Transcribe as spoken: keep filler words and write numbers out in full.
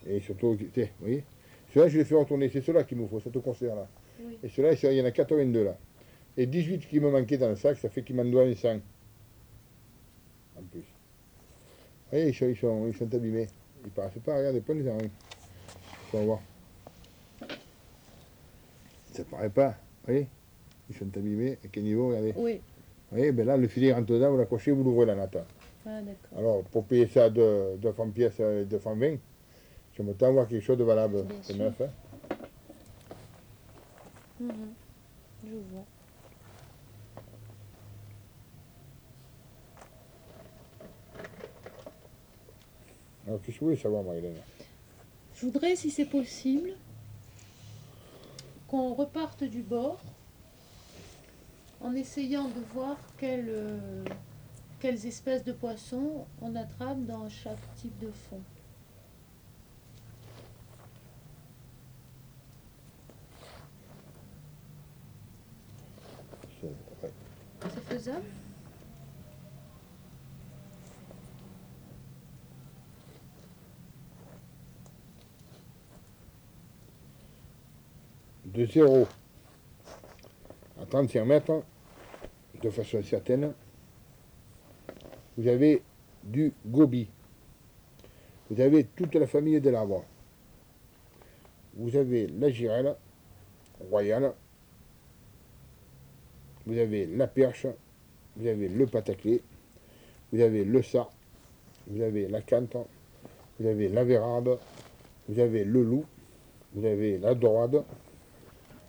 Et surtout, tu sais, vous voyez, ceux-là, je les fais retourner. C'est ceux-là qu'il me faut, cette concert-là. Oui. Et ceux-là, il y en a quatre-vingt-deux là. Et dix-huit qui me manquaient dans le sac, ça fait qu'il m'en doit un cent. En plus. Vous voyez, ils sont, ils sont, ils sont abîmés. Ils passent pas, regardez, pas les arrêts. On va voir. Ça paraît pas. Vous voyez, ils sont abîmés. À quel niveau, regardez. Oui. Vous voyez, ben là, le filet rentre dedans, vous l'accrochez, vous l'ouvrez la natte. Ah, d'accord. Alors, pour payer ça de deux francs pièce et deux francs vingt, je me tends à voir quelque chose de valable. Bien C'est sûr. neuf, hein. Mhm. Je vois. Alors, qu'est-ce que vous voulez savoir, Marie-Hélène? Je voudrais, si c'est possible, qu'on reparte du bord en essayant de voir quelle, euh, quelles espèces de poissons on attrape dans chaque type de fond. C'est ouais. C'est faisable? De zéro à trente-cinq mètres, de façon certaine, vous avez du gobi. Vous avez toute la famille de l'arbre. Vous avez la girelle royale. Vous avez la perche. Vous avez le pataclé. Vous avez le sard. Vous avez la cantre. Vous avez la vérade. Vous avez le loup. Vous avez la dorade.